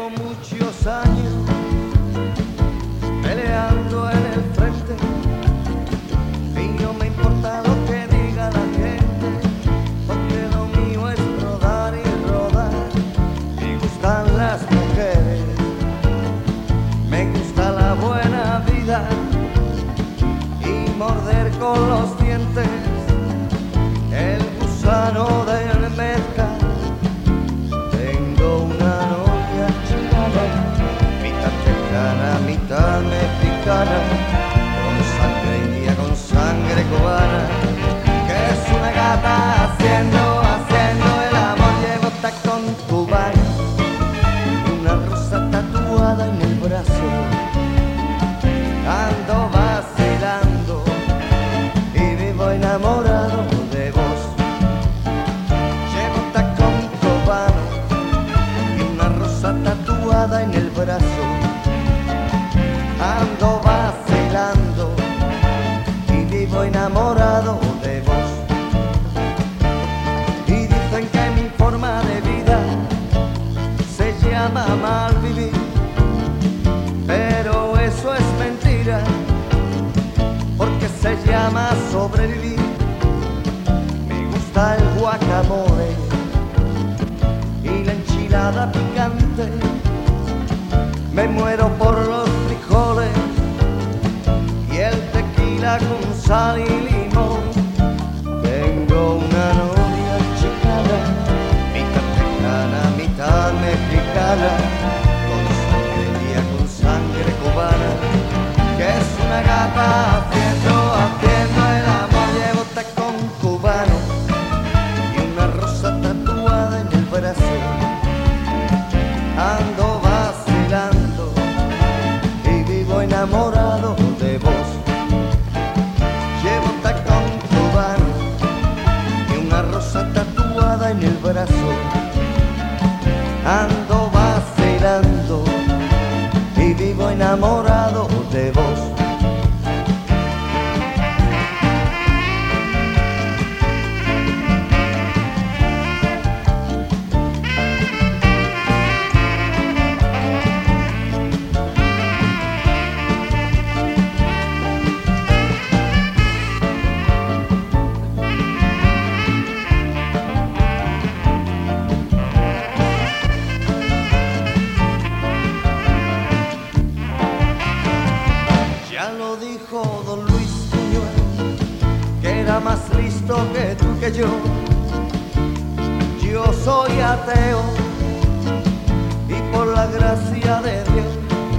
muchos años peleando en el frente y no me importa lo que diga la gente, porque lo mío es rodar y rodar. Me gustan las mujeres, me gusta la buena vida y morder con los dientes el gusano del mercado. Mitad mexicana, con sangre india, con sangre cubana, que es una gata haciendo el amor. Llevo tacón cubano y una rosa tatuada en el brazo. Ando vacilando y vivo enamorado de vos. Llevo tacón cubano y una rosa tatuada en el brazo. Ando vacilando y vivo enamorado de vos. Y dicen que mi forma de vida se llama mal vivir, pero eso es mentira, porque se llama sobrevivir. Me gusta el guacamole y la enchilada picante. Me muero por los frijoles y el tequila con sal y limón. Tengo una novia chicana, mitad tejana, mitad mexicana, con sangre india, con sangre cubana, que es una gata haciendo el amor. Llevo tacón cubano y una rosa tatuada en el brazo. Ando vacilando y vivo enamorado de vos. Llevo tacón cubano y una rosa tatuada en el brazo. Ando vacilando y vivo enamorado de vos. Don Luis Buñuel, que era más listo que tú que yo. Yo soy ateo y por la gracia de Dios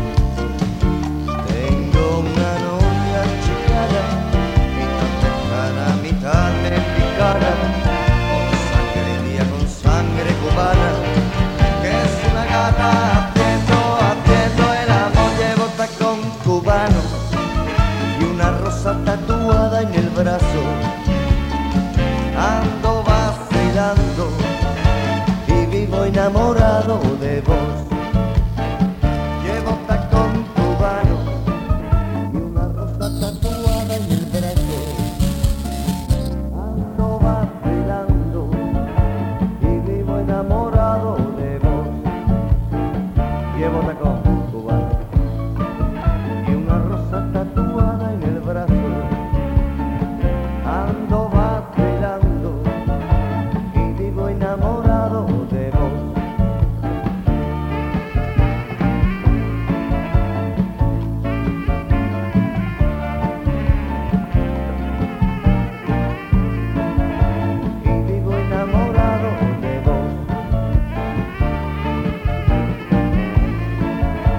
tengo una novia chicana, mitad tejana, mitad mexicana, con sangre india, con sangre cubana, que es una gata haciendo el amor. Llevo tacón cubano y una rosa tatuada en el brazo. Ando vacilando y vivo enamorado de vos. Llevo tacón cubano y una rosa tatuada en el brazo. Ando vacilando y vivo enamorado de vos. Llevo tacón cubano y una rosa tatuada en el brazo. Ando vacilando y vivo enamorado de vos. Y vivo enamorado de vos.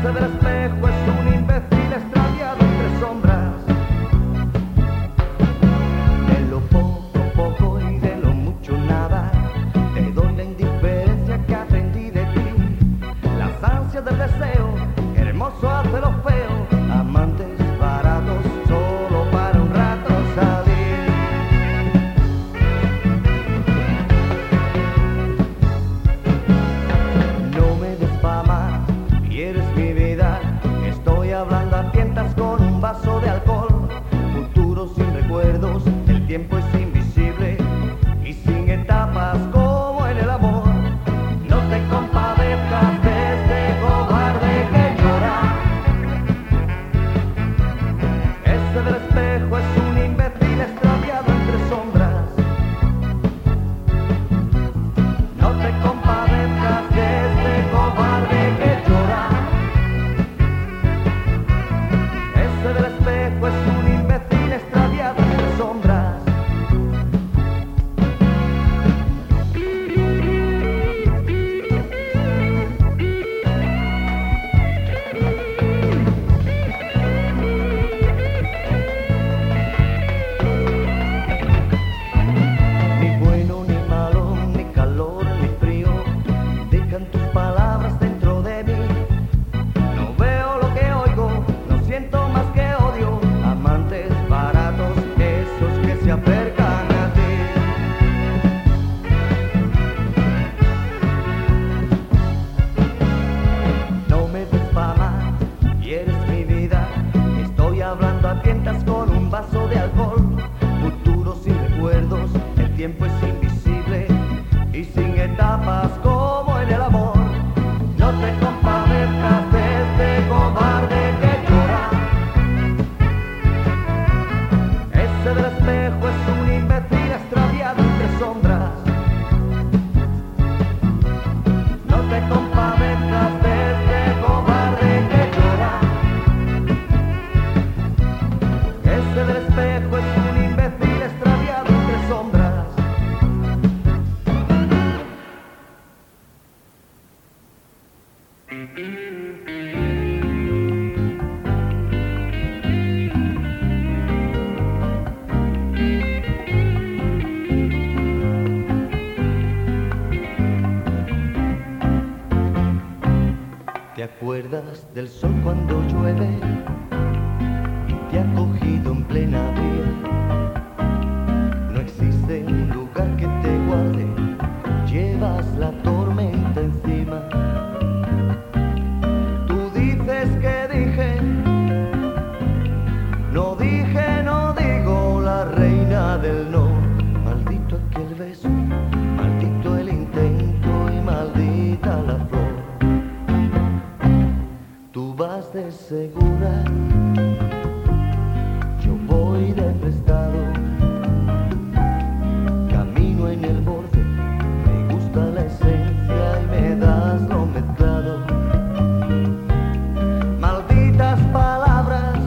Ese del espejo es un imbécil extraviado entre sombras. De lo poco, poco y de lo mucho, nada. Te doy la indiferencia que aprendí de ti. Las ansias del deseo, hermoso hace lo feo. Amantes baratos solo para un rato salir. No me des fama y eres mi vida. Estoy hablando a tientas con un vaso de alcohol. Futuro sin recuerdos, el tiempo es invisible y sin etapas como en el amor. No te compadezcas de este cobarde que llora. Ese del espejo es un imbécil extraviado entre sombras. No te compadezcas de este cobarde que llora. Ese del espejo es un imbécil extraviado entre sombras. Ni bueno ni malo, ni calor ni frío, dejan tus palabras dentro de mí. No veo lo que oigo, no siento más que odio. Amantes baratos, esos que se acercan a ti. No me des fama y eres mi vida. Estoy hablando a tientas con un vaso de alcohol. Futuro sin recuerdos, el tiempo es invisible y sin etapas como en el amor. No te compadezcas de este cobarde que llora. Ese del espejo es un imbécil extraviado entre sombras. No te compadezcas de este cobarde que llora. Ese del espejo es un imbécil extraviado entre sombras. ¿Te acuerdas del sol cuando llueve y te ha cogido en plena abril? No existe un lugar que te iguale, llevas la tormenta encima. Tú dices que dije, no dije, no digo, la reina del no. Maldito aquel beso, maldito el intento y maldita la flor. Tú vas de segura, yo voy de prestado. Camino en el borde, me gusta la esencia y me das lo mezclado. Malditas palabras,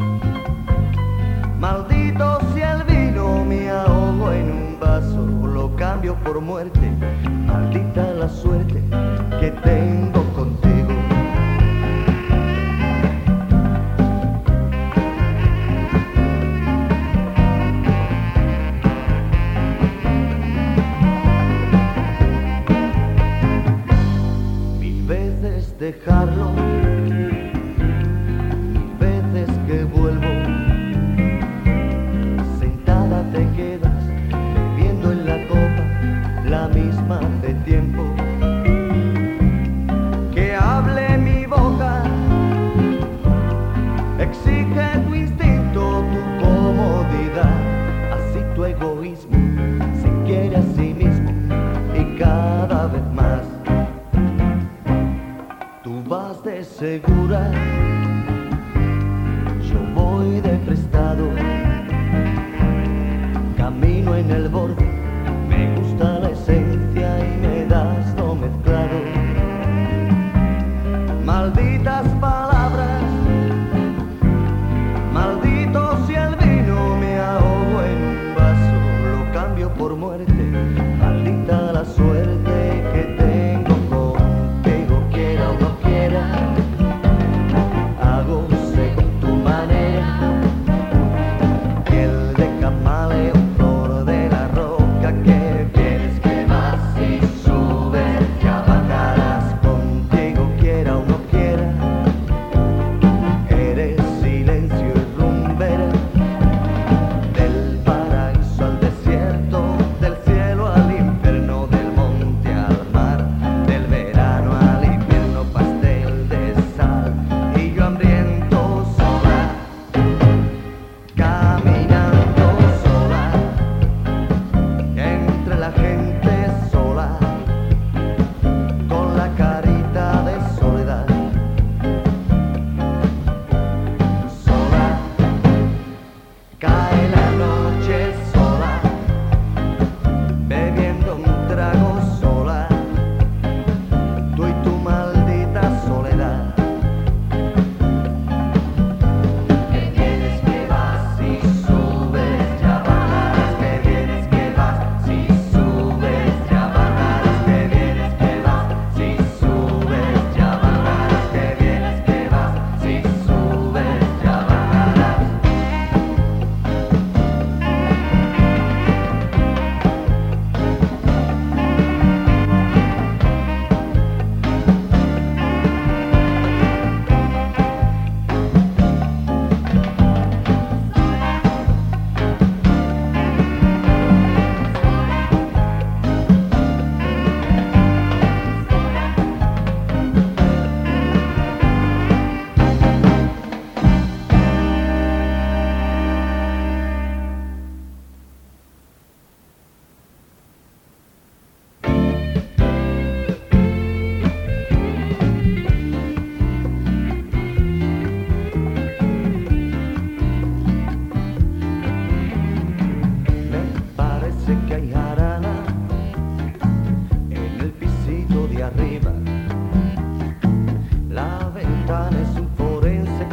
maldito si el vino me ahogo en un vaso, lo cambio por muerte. Maldita la suerte que tengo contigo. Dejarlo, veces que vuelvo, sentada te quedas, bebiendo en la copa, la misma de tiempo. Que hable mi boca, exige tu instinto, tu comodidad, así tu egoísmo se quiere a sí mismo y cada vez más. Tú vas de segura, yo voy de prestado. Camino en el borde, me gusta la esencia y me das lo mezclado. Malditas palabras, maldito si el vino me ahogo en un vaso, lo cambio por muerte. Maldita la suerte que tengo contigo, quiera o no quiera.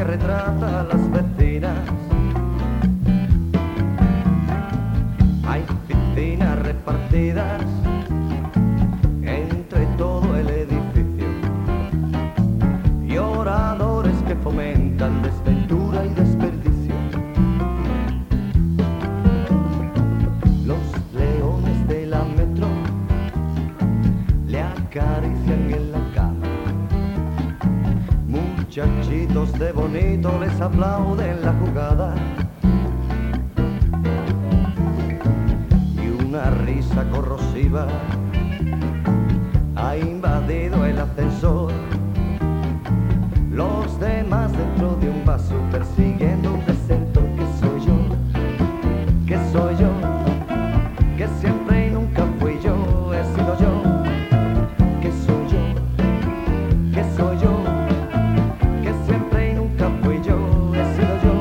retrata a las vecinas. Hay piscinas repartidas entre todo el edificio y oradores que fomentan desventura y desperdicio. Los leones de la metro le acarician en la cama. Muchachitos de bonito les aplauden la jugada. Y una risa corrosiva ha invadido el ascensor. Los demás dentro de un vaso persiguiendo un descenso. Que soy yo, que soy yo, que siempre y nunca fui yo, he sido yo. Que soy yo, que soy yo, que siempre y nunca fui yo, he sido yo.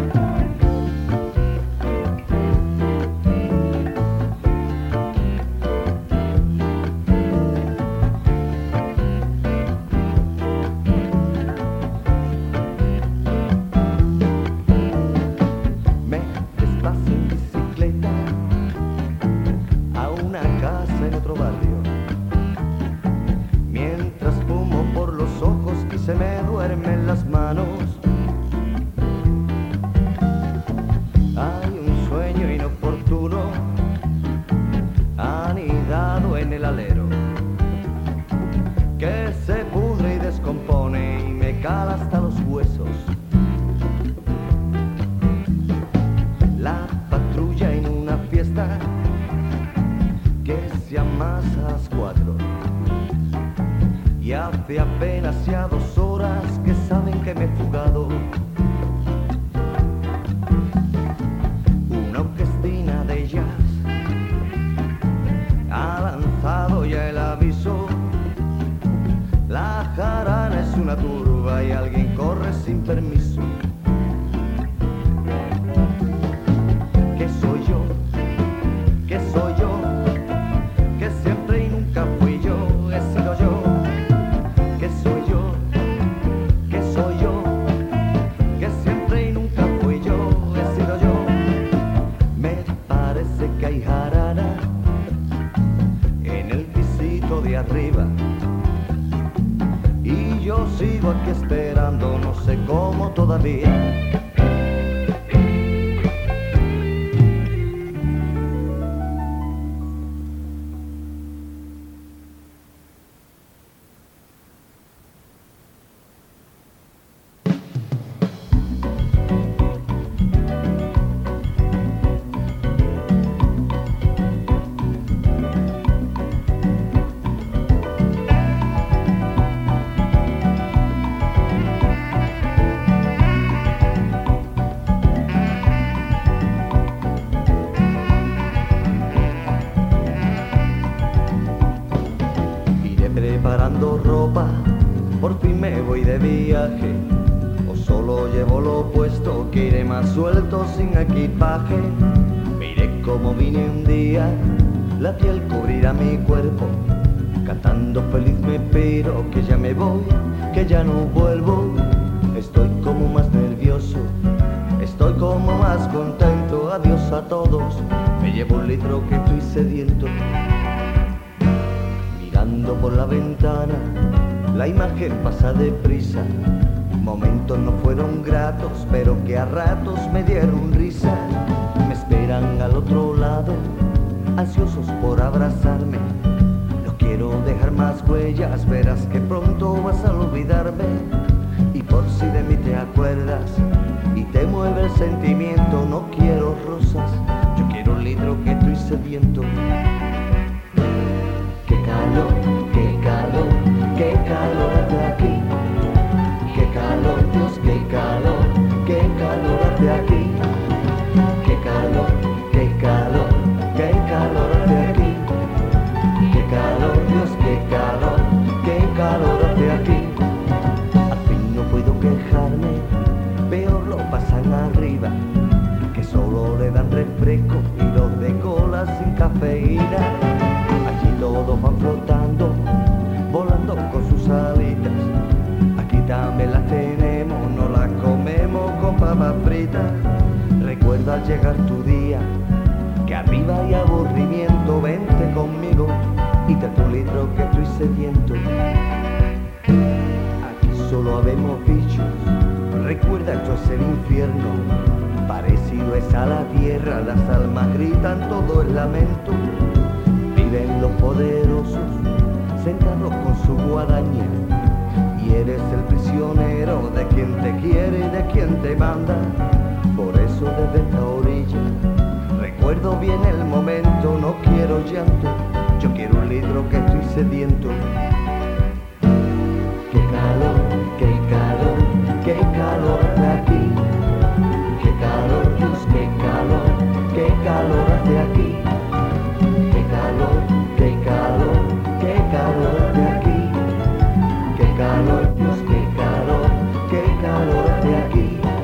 Me desplazo en bicicleta a una casa en otro barrio, mientras fumo por los ojos y se me duermen las manos. Hay un sueño inoportuno anidado en el alero que se pudre y descompone y me cala hasta los huesos. La patrulla en una fiesta que se amasa a las 4 y hace apenas ya 2 horas que saben que me he fugado. Una orquestina de jazz ha lanzado ya el aviso. La jarana es una turba y alguien corre sin permiso. Que soy yo, que soy yo, que siempre y nunca fui yo, he sido yo. Que soy yo, que soy yo, que siempre y nunca fui yo, he sido yo. Me parece que hay jarana en el pisito de arriba y yo sigo aquí esperando, no sé cómo todavía. Preparando ropa, por fin me voy de viaje, o solo llevo lo puesto, que iré más suelto sin equipaje. Miré como vine un día, la piel cubrirá mi cuerpo, cantando feliz me piro, que ya me voy, que ya no vuelvo. Estoy como más nervioso, estoy como más contento, adiós a todos, me llevo un litro que estoy sediento. Mirando por la ventana, la imagen pasa deprisa. Momentos no fueron gratos, pero que a ratos me dieron risa. Me esperan al otro lado, ansiosos por abrazarme. No quiero dejar más huellas, verás que pronto vas a olvidarme. Y por si de mí te acuerdas y te mueve el sentimiento, no quiero rosas, yo quiero un litro que estoy sediento. Qué calor, qué calor, qué calor hace aquí. Qué calor, Dios, qué calor hace aquí. Qué calor, qué calor, qué calor hace aquí. Qué calor, Dios, qué calor hace aquí. Al fin no puedo quejarme, peor lo pasan arriba, que solo le dan refresco y los de cola sin cafeína. Allí todos van flotando, volando con sus alitas, papas fritas. Recuerda al llegar tu día, que arriba hay aburrimiento. Vente conmigo y trate un litro que estoy sediento. Aquí solo habemos bichos. Recuerda, esto es el infierno. Parecido es a la tierra. Las almas gritan, todo el lamento. Viven los poderosos, sentados con su guadaña. Y eres el prisionero de quien te quiere y de quien te manda. Por eso desde esta orilla recuerdo bien el momento. No quiero llanto, yo quiero un litro que estoy sediento. Qué calor, qué calor, qué calor hace aquí. Qué calor, Dios, qué calor hace aquí. Qué calor, qué calor, qué calor hace aquí. Qué calor, Dios, qué calor hace aquí.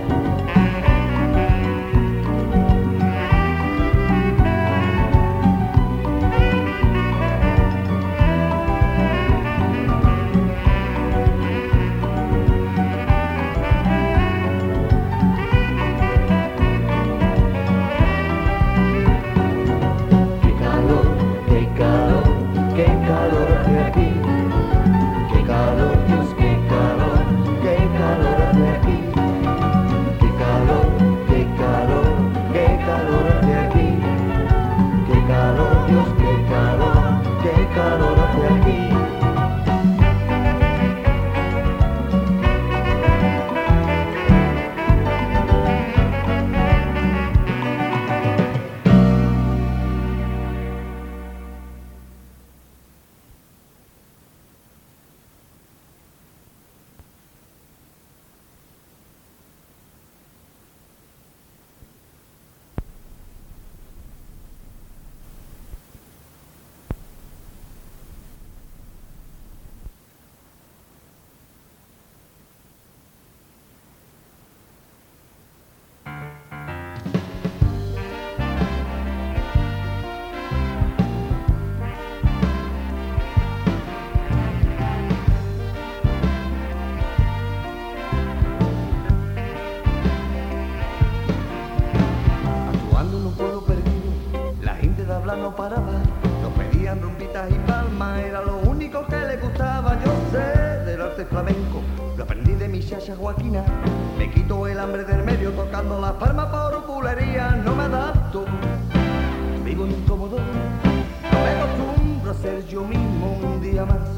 No paraba, nos pedían rumbitas y palmas, era lo único que le gustaba. Yo sé del arte flamenco, lo aprendí de mi chacha Joaquina. Me quito el hambre del medio tocando las palmas por bulería. No me adapto, vivo incómodo, no me acostumbro a ser yo mismo un día más.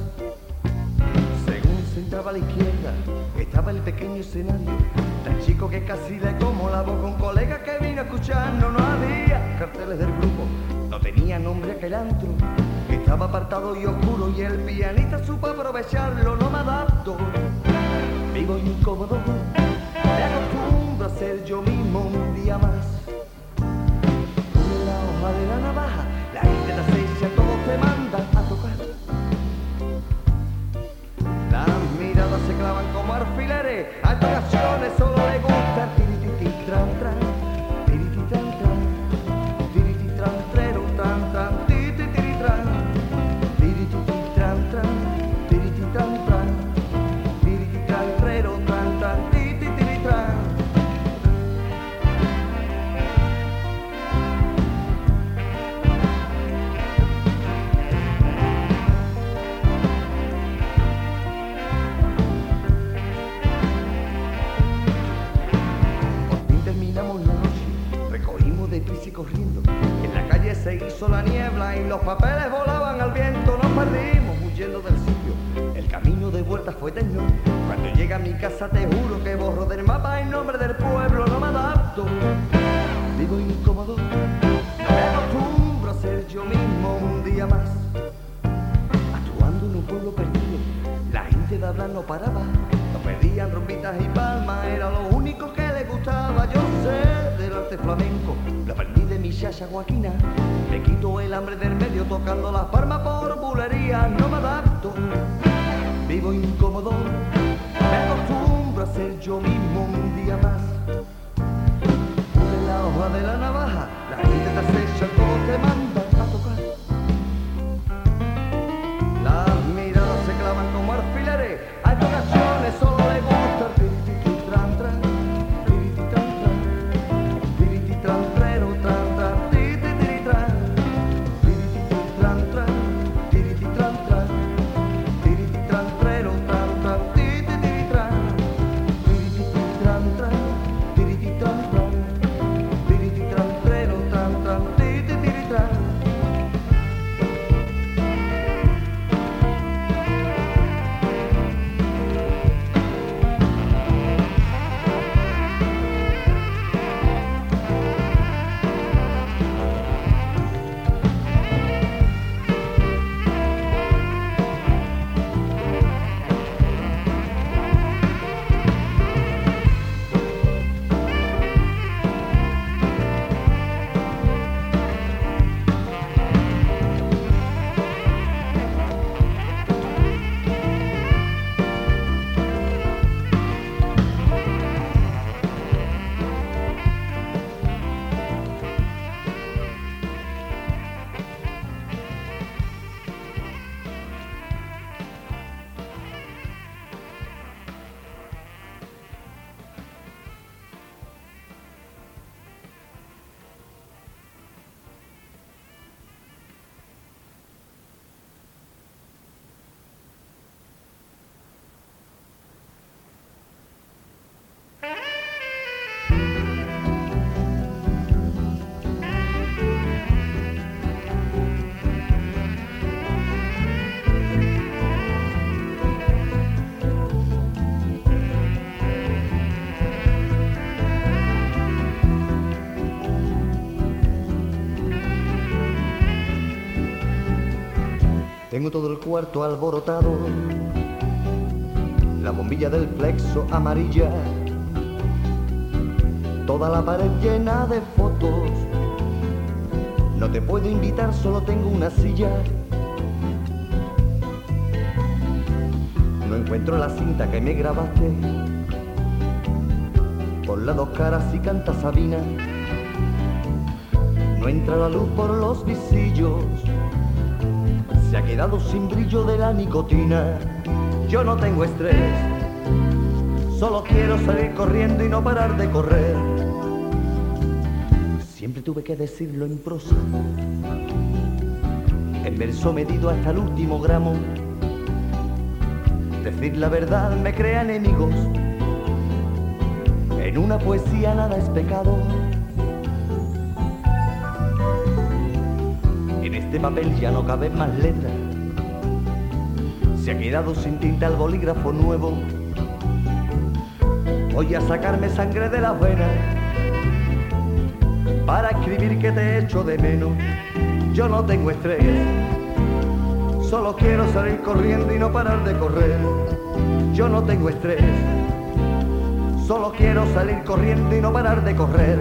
Según se entraba a la izquierda, estaba el pequeño escenario, tan chico que casi le como la boca. Un colega que vino a escucharnos, no había carteles del grupo. No tenía nombre aquel antro, estaba apartado y oscuro, y el pianista supo aprovecharlo. No me adapto, vivo incómodo, me acostumbro a ser yo mismo un día más. Con la hoja de la navaja, la gente te acecha, todos te mandan a tocar. Las miradas se clavan como alfileres, a ocasiones solo le gusta el tirititi tran tran, tirititi tran tran, tirititi tran trero tran tran, tirititi tran, tirititi tran tran, tirititi tran tran, tirititi tran trero tran tran, tirititi tran. Y corriendo, en la calle se hizo la niebla y los papeles volaban al viento. Nos perdimos huyendo del sitio, el camino de vuelta fue eterno. Cuando llegue a mi casa te juro que borro del mapa el nombre del pueblo. No me adapto, vivo incómodo, no me acostumbro a ser yo mismo un día más. Actuando en un pueblo perdido, la gente de hablar no paraba, nos pedían rumbitas y palmas, era lo único que les gustaba. Yo sé del arte flamenco, lo aprendí de mi chacha Joaquina. Me quito el hambre del medio tocando las palmas por bulería. No me adapto, vivo incómodo, me acostumbro a ser yo mismo un día más. Pule la hoja de la navaja, la gente te acecha, todos te mandan a tocar. Las miradas se clavan como alfileres, hay ocasiones solo le gusta el tirititi tran tran, tirititi tran. Tengo todo el cuarto alborotado, la bombilla del plexo amarilla, toda la pared llena de fotos. No te puedo invitar, solo tengo una silla. No encuentro la cinta que me grabaste. Por las dos caras y canta Sabina. No entra la luz por los visillos. Se ha quedado sin brillo de la nicotina. Yo no tengo estrés, solo quiero salir corriendo y no parar de correr. Siempre tuve que decirlo en prosa, en verso medido hasta el último gramo. Decir la verdad me crea enemigos, en una poesía nada es pecado. En este papel ya no caben más letras, se ha quedado sin tinta el bolígrafo nuevo. Voy a sacarme sangre de las venas para escribir que te echo de menos. Yo no tengo estrés, solo quiero salir corriendo y no parar de correr. Yo no tengo estrés, solo quiero salir corriendo y no parar de correr.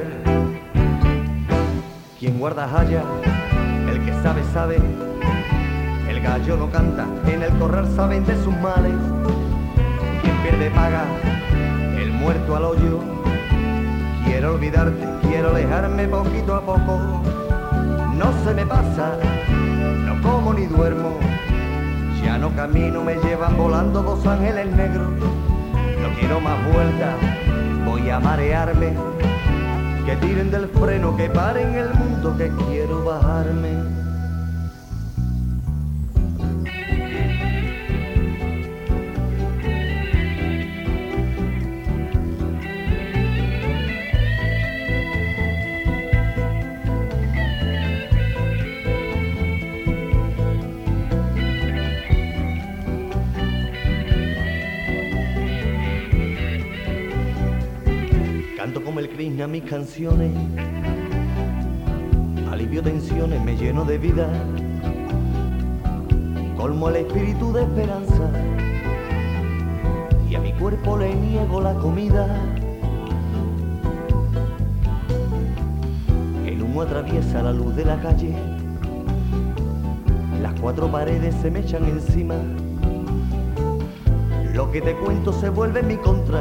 Quien guarda halla, el que sabe, sabe. El gallo no canta, en el corral saben de sus males. Quien pierde paga, el muerto al hoyo. Quiero olvidarte, quiero alejarme poquito a poco. No se me pasa, no como ni duermo. Ya no camino, me llevan volando dos ángeles negros. No quiero más vueltas, voy a marearme. Que tiren del freno, que paren el mundo, que quiero bajarme. Canto como el Krishna mis canciones, alivio tensiones, me lleno de vida, colmo el espíritu de esperanza y a mi cuerpo le niego la comida. El humo atraviesa la luz de la calle, las cuatro paredes se me echan encima, lo que te cuento se vuelve en mi contra.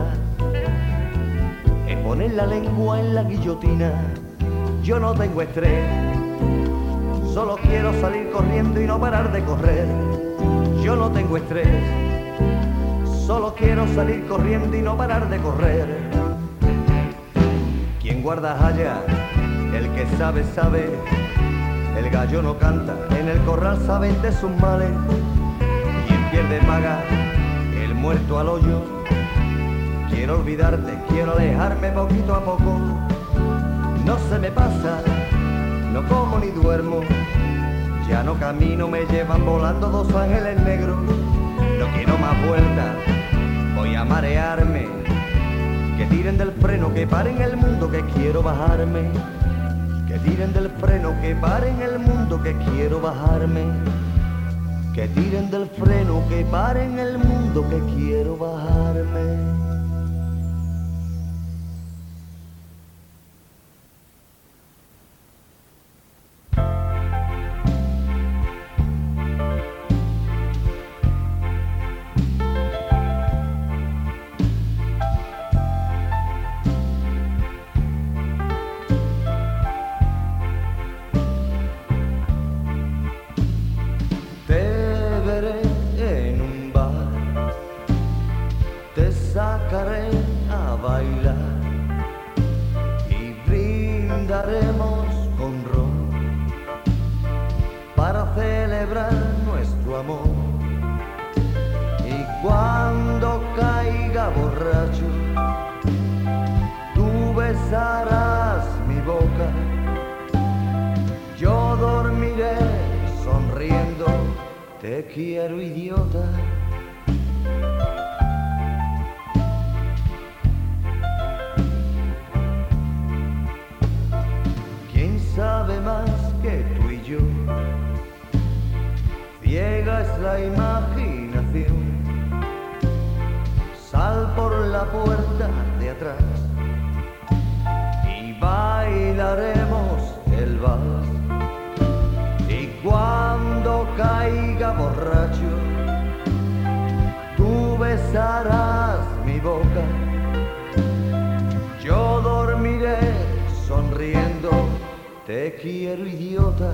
Poner la lengua en la guillotina. Yo no tengo estrés, solo quiero salir corriendo y no parar de correr. Yo no tengo estrés, solo quiero salir corriendo y no parar de correr. Quien guarda halla, el que sabe, sabe. El gallo no canta, en el corral saben de sus males. Quien pierde paga, el muerto al hoyo. Quiero olvidarte, quiero alejarme poquito a poco. No se me pasa, no como ni duermo. Ya no camino, me llevan volando dos ángeles negros. No quiero más vueltas, voy a marearme. Que tiren del freno, que paren el mundo, que quiero bajarme. Que tiren del freno, que paren el mundo, que quiero bajarme. Que tiren del freno, que paren el mundo, que quiero bajarme. Sacaré a bailar y brindaremos con ron para celebrar nuestro amor. Y cuando caiga borracho, tú besarás mi boca, yo dormiré sonriendo. Te quiero, idiota. Sabe más que tú y yo, ciega la imaginación. Sal por la puerta de atrás y bailaremos el vals. Y cuando caiga borracho, tú besarás mi boca. Yo dormiré sonriendo, te quiero idiota.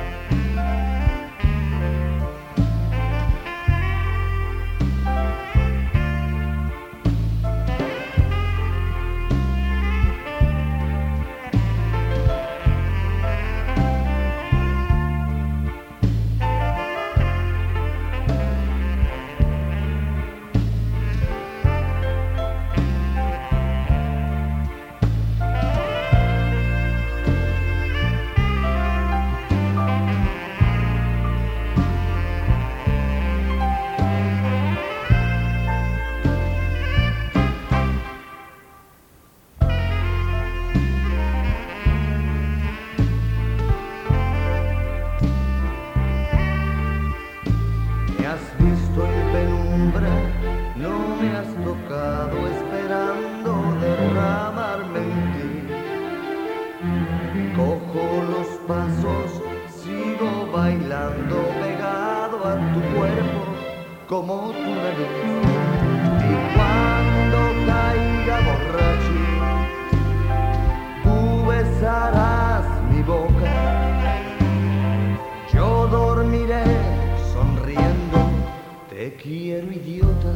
Como tu nariz. Y cuando caiga borracho, tú besarás mi boca. Yo dormiré sonriendo, te quiero idiota.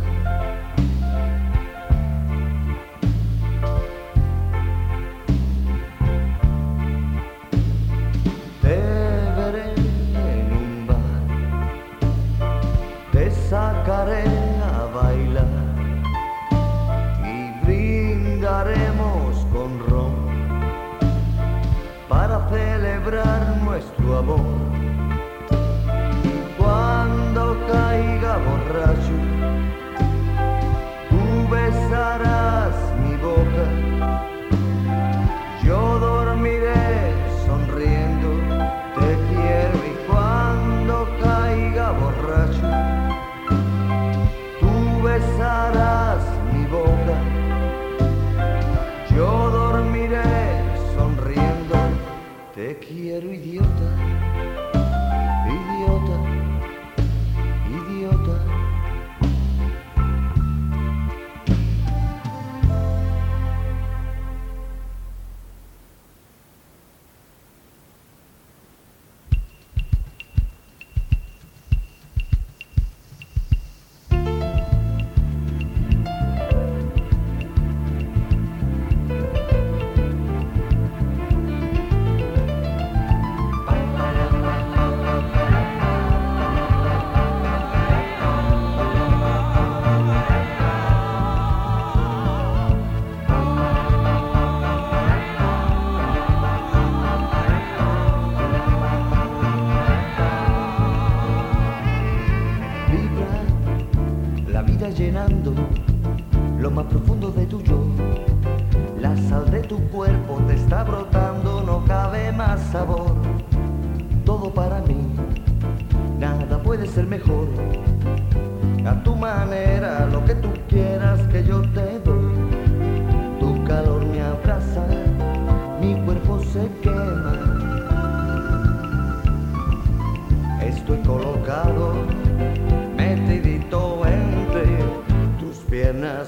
Te veré en un bar, te sacaré a bailar y brindaremos con ron para celebrar nuestro amor. Y cuando caiga borracho, tú besarás mi boca. Yo dormiré sonriendo, te quiero. Y cuando caiga borracho, besarás mi boca. Yo dormiré sonriendo, te quiero idiota, idiota, idiota. Llenando lo más profundo de tu yo. La sal de tu cuerpo te está brotando, no cabe más sabor. Todo para mí, nada puede ser mejor. A tu manera, lo que tú quieras que yo te doy. Tu calor me abraza, mi cuerpo se quema. Estoy colocado, metidito entre tus piernas.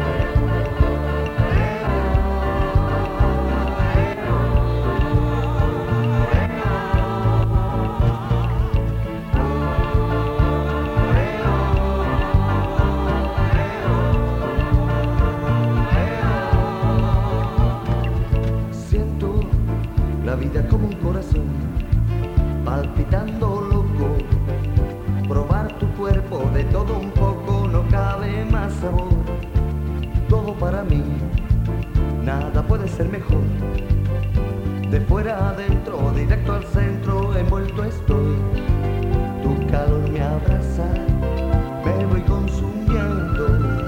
Siento la vida como un corazón palpitando loco. Probar tu cuerpo de todo un poco, no cabe más sabor. Todo para mí, nada puede ser mejor. De fuera adentro, directo al centro, envuelto estoy. Tu calor me abraza, me voy consumiendo.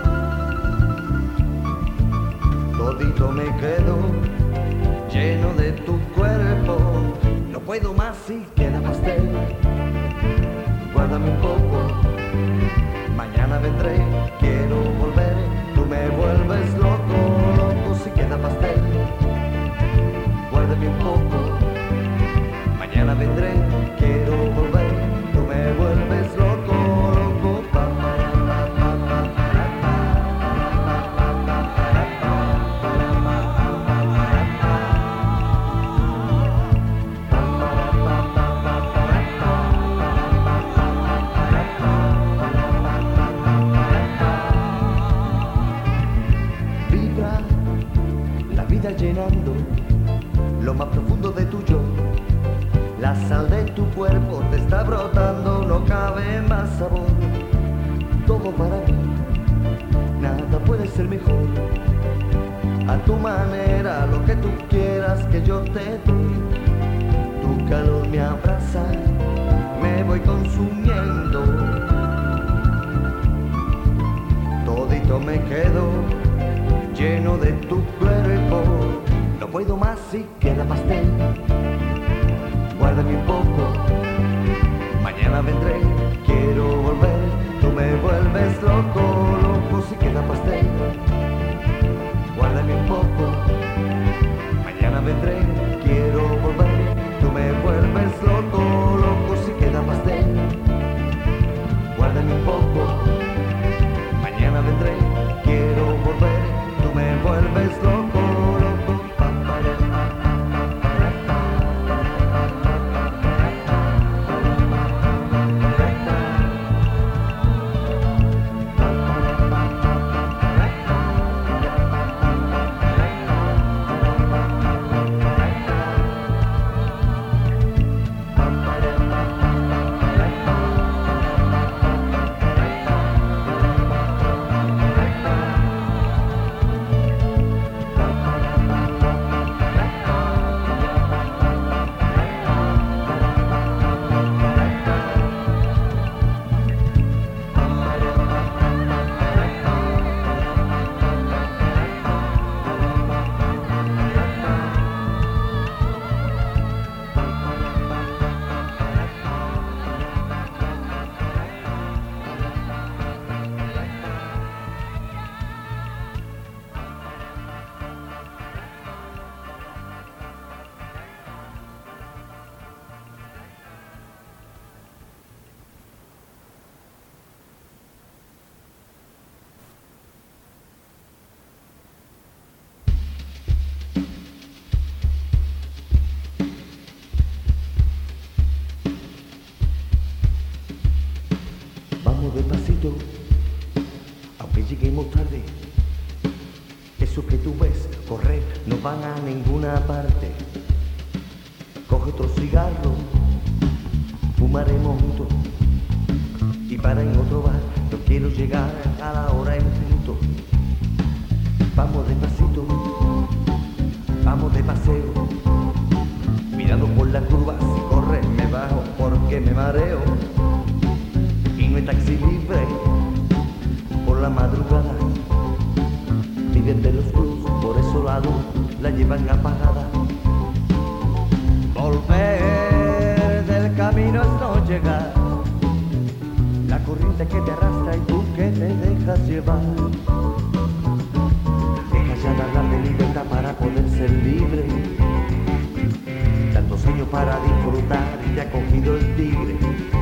Todito me quedo lleno de tu cuerpo. No puedo más si queda pastel. Guárdame un poco. Mañana vendré, quiero volver, tú me vuelves loco, loco. Si queda pastel, guárdame un poco. Mañana vendré, quiero volver, tú me vuelves loco, loco. Vibra la vida llenando lo más profundo de tu yo. La sal de tu cuerpo te está brotando, no cabe más sabor. Todo para mí, nada puede ser mejor. A tu manera, lo que tú quieras que yo te doy. Tu calor me abraza, me voy consumiendo. Todito me quedo lleno de tu cuerpo. No puedo más si queda pastel. Guárdame un poco, mañana vendré, quiero volver, tú me vuelves loco, loco. Si queda pastel, guárdame un poco, mañana vendré, quiero volver, tú me vuelves loco, loco. Si queda pastel, guárdame un poco, mañana vendré, quiero volver, tú me vuelves loco, loco. Despacito, aunque lleguemos tarde, eso que tú ves correr no van a ninguna parte. Coge otro cigarro, fumaremos juntos y para en otro bar. No quiero llegar a la hora en punto. Vamos despacito, vamos de paseo, mirando por las curvas. Si corres me bajo porque me mareo. Y no hay taxi libre por la madrugada. Viven de los blues, por eso la luz la llevan apagada. Volver del camino es no llegar. La corriente que te arrastra y tú que te dejas llevar. Deja ya de hablar de libertad para poder ser libre. Tantos años para disfrutar y te ha cogido el tigre.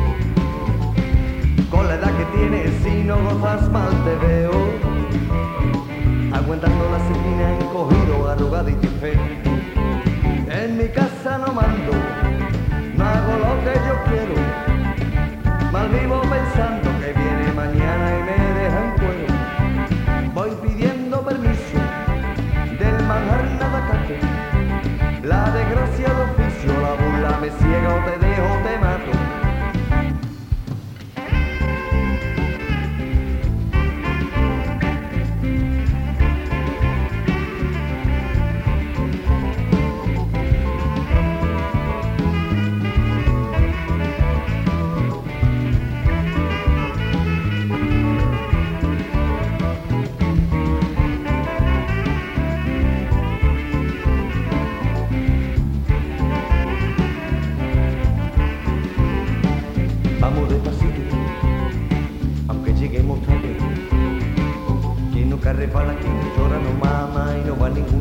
Con la edad que tienes, si no gozas mal te veo, aguantando la esquina encogido, arrugado y tifé. En mi casa no mando, no hago lo que yo quiero, mal vivo pensando que viene mañana y me deja en cuero. Voy pidiendo permiso, del manjar nada caque, la desgracia de oficio, la burla me ciega o te dejo, te mato.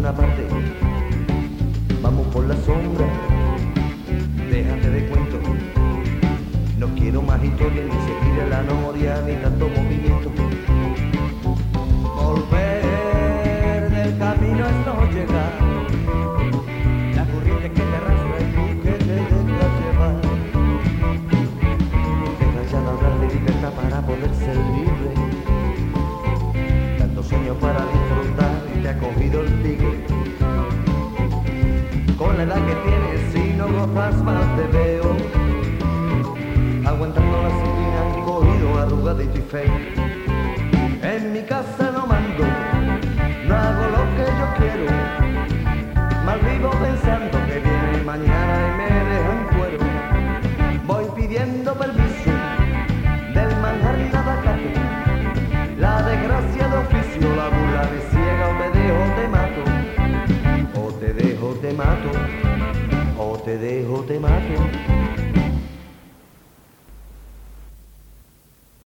ninguna parte. Vamos por la sombra, déjate de cuento. No quiero más historia, ni seguir en la noria, ni tanto movimiento. Volver del camino es no llegar. La corriente que te arrastra y tú que te dejas llevar. Deja ya de hablar de libertad para poder ser libre. Tantos sueños para disfrutar y te ha cogido el tigre. Con la edad que tienes, si no gozas más te veo aguantando las esquinas, cogido, arrugadito y feo. En mi casa no mando, no hago lo que yo quiero. Mal vivo pensando que viene mañana y me dejan cuero. Voy pidiendo permiso, del manjar nada cato. La desgracia de oficio, la burla de ciega, o te dejo, te mato. O te dejo, te mato. O te dejo, te mato.